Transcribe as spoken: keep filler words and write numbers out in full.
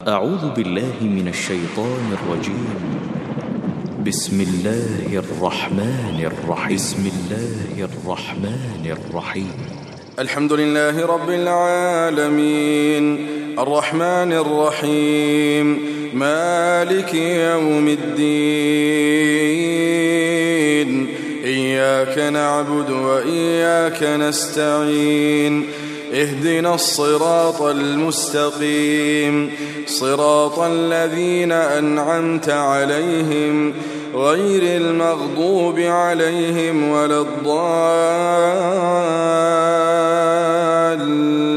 أعوذ بالله من الشيطان الرجيم. بسم الله الرحمن الرحيم بسم الله الرحمن الرحيم الحمد لله رب العالمين الرحمن الرحيم مالك يوم الدين إياك نعبد وإياك نستعين اهدنا الصراط المستقيم صراط الذين أنعمت عليهم غير المغضوب عليهم ولا الضالين